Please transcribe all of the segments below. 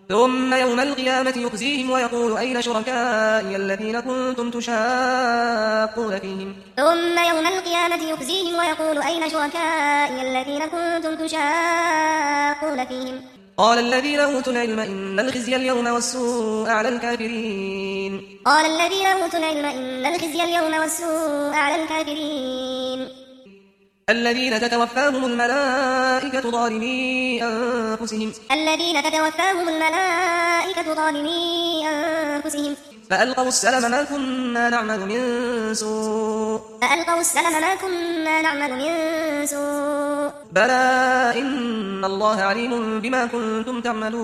ثم يوم القيامة يخزيهم ويقول أين شركائي الذين كنتم تشاقون فيهم ثم يوم القيامة يخزيهم ويقول أين شركائي الذين كنتم تشاقون فيهم قال الذين أوتوا العلم إن الخزي اليوم والسوء على الكافرين قال الذين أوتوا العلم إن الخزي اليوم والسوء على الكافرين الذين تتوفاهم الملائكة ظالمي أنفسهم فألقوا السلم ما كنا نعمل من سوء بلى إن الله عليم بما كنتم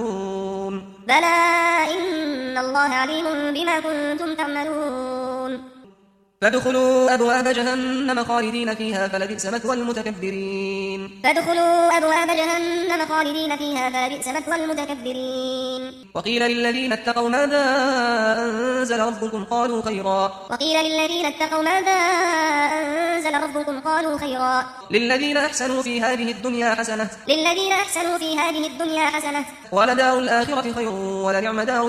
تعملون فادخلوا أبواب جهنم خالدين فيها فلبئس مثوى المتكبرين وقيل للذين اتقوا ماذا أنزل ربكم قالوا خيرا للذين أحسنوا في هذه الدنيا حسنة ولدار الآخرة خير ولنعم دار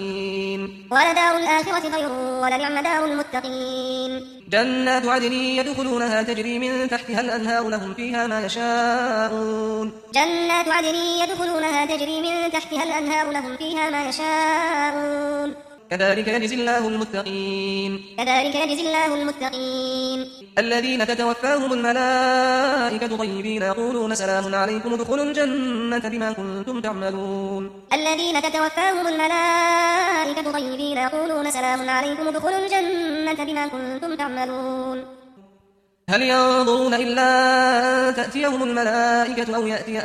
المتقين جنات عدن يدخلونها تجري من تحتها الأنهار لهم فيها ما يشاءون كذلك يجزي الله المتقين الذين تتوفاهم الملائكة طيبين يقولون سلام عليكم ادخلوا الجنة بما كنتم تعملون هل ينظرون إلا أن تأتيهم الملائكة أو يأتي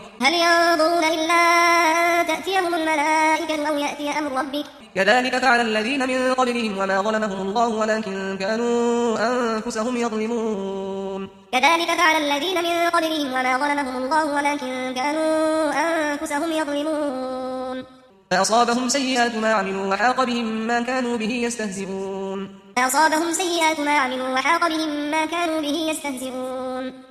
أمر ربك كذلك فعل الذين من قبلهم وما ظلمهم الله ولكن كانوا أنفسهم يظلمون فأصابهم سيئات ما عملوا وحاق بهم ما كانوا به يستهزئون